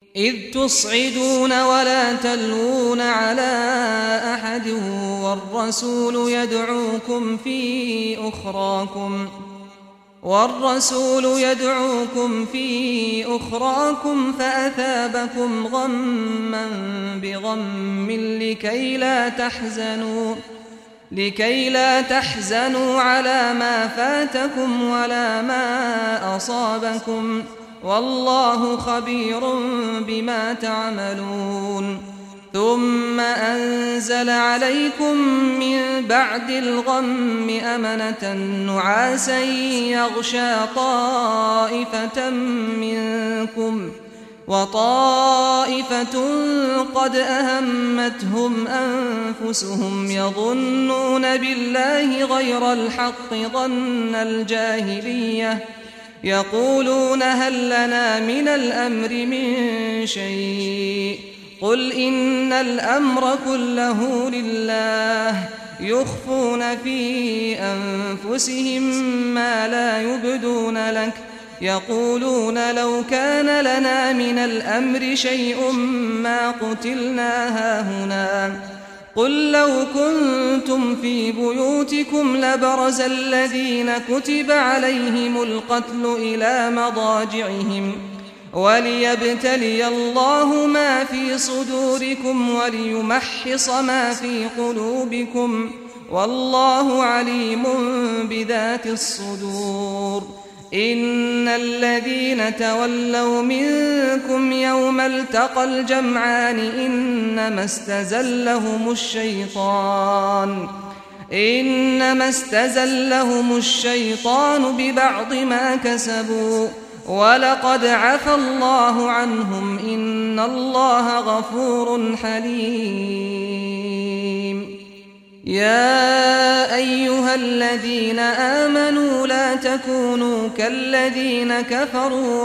إذ تصعدون ولا تلوون على أحد والرسول يدعوكم في أخراكم فأثابكم غما بغم لكي لا تحزنوا على ما فاتكم ولا ما أصابكم والله خبير بما تعملون. ثم أنزل عليكم من بعد الغم أمنة نعاسا يغشى طائفة منكم وطائفة قد أهمتهم أنفسهم يظنون بالله غير الحق ظن الجاهلية يقولون هل لنا من الأمر من شيء قل إن الأمر كله لله يخفون في أنفسهم ما لا يبدون لك يقولون لو كان لنا من الأمر شيء ما قتلنا هاهنا قل لو كنتم في بيوتكم لبرز الذين كتب عليهم القتل إلى مضاجعهم وليبتلي الله ما في صدوركم وليمحص ما في قلوبكم والله عليم بذات الصدور. إن الذين تولوا منكم يوم التقى الجمعان إنما استزلهم الشيطان ببعض ما كسبوا ولقد عفى الله عنهم إن الله غفور حليم. يا أيها الذين آمنوا لا تكونوا كالذين كفروا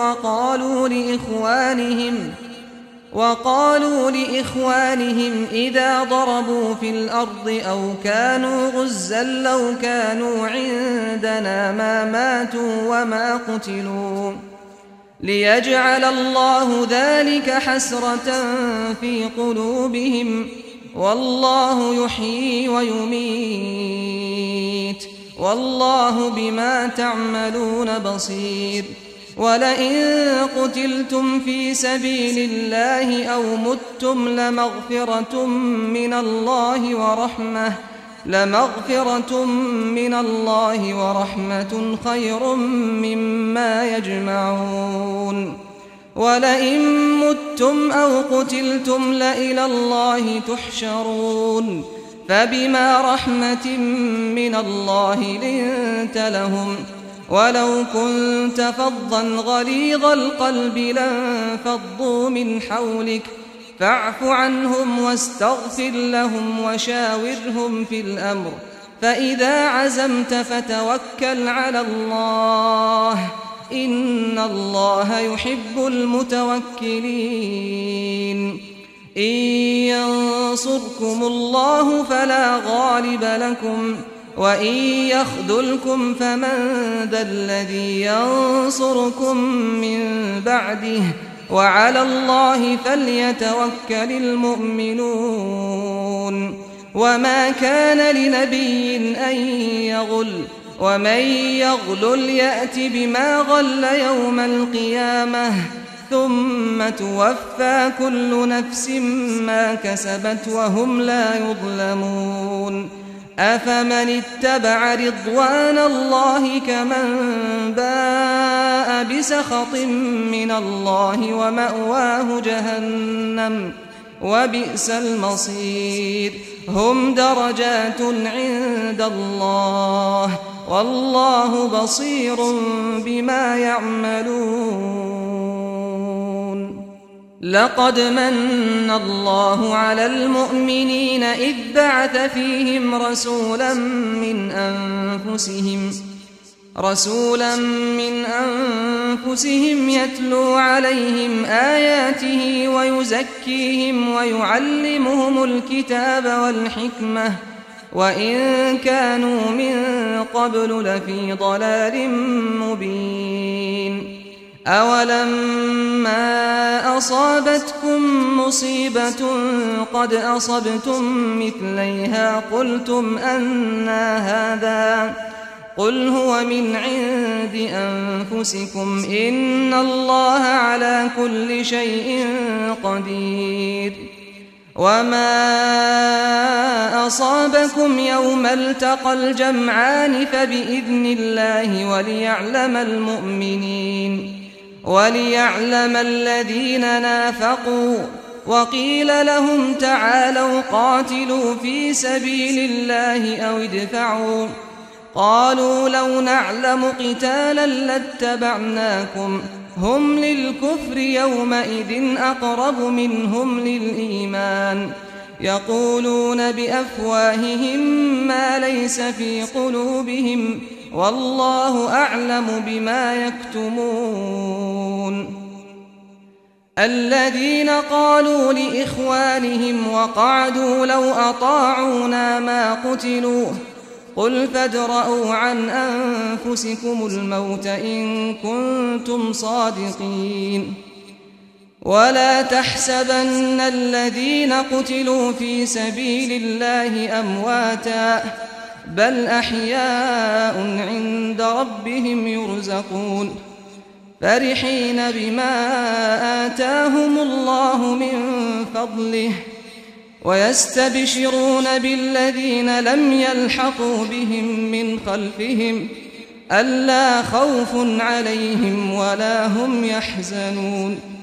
وقالوا لإخوانهم إذا ضربوا في الأرض أو كانوا غزا لو كانوا عندنا ما ماتوا وما قتلوا ليجعل الله ذلك حسرة في قلوبهم والله يحيي ويميت والله بما تعملون بصير. ولئن قتلتم في سبيل الله أو متم لمغفرة من الله ورحمة خير مما يجمعون. ولئن متم أو قتلتم لإلى الله تحشرون. فبما رحمة من الله لنت لهم ولو كنت فظا غليظ القلب لانفضوا من حولك فاعف عنهم واستغفر لهم وشاورهم في الأمر فإذا عزمت فتوكل على الله إن الله يحب المتوكلين. إن ينصركم الله فلا غالب لكم وإن يخذلكم فمن ذا الذي ينصركم من بعده وعلى الله فليتوكل المؤمنون. وما كان لنبي أن يغل ومن يغلل يأت بما غل يوم القيامة ثم توفى كل نفس ما كسبت وهم لا يظلمون. أفمن اتبع رضوان الله كمن باء بسخط من الله ومأواه جهنم وبئس المصير. هم درجات عند الله والله بصير بما يعملون. لقد من الله على المؤمنين إذ بعث فيهم رسولا من أنفسهم يتلو عليهم آياته ويزكيهم ويعلمهم الكتاب والحكمة وإن كانوا من قبل لفي ضلال مبين. أولما أصابتكم مصيبة قد أصبتم مثليها قلتم أنى هذا قل هو من عند أنفسكم إن الله على كل شيء قدير وما أصابكم يوم التقى الجمعان فبإذن الله وليعلم الذين نافقوا وقيل لهم تعالوا قاتلوا في سبيل الله أو ادفعوا قالوا لو نعلم قتالا لاتبعناكم هم للكفر يومئذ أقرب منهم للإيمان يقولون بأفواههم ما ليس في قلوبهم والله أعلم بما يكتمون الذين قالوا لإخوانهم وقعدوا لو أطاعونا ما قتلوا قل فادرءوا عن أنفسكم الموت إن كنتم صادقين ولا تحسبن الذين قتلوا في سبيل الله أمواتا بل أحياء عند ربهم يرزقون فرحين بما آتاهم الله من فضله ويستبشرون بالذين لم يلحقوا بهم من خلفهم ألا خوف عليهم ولا هم يحزنون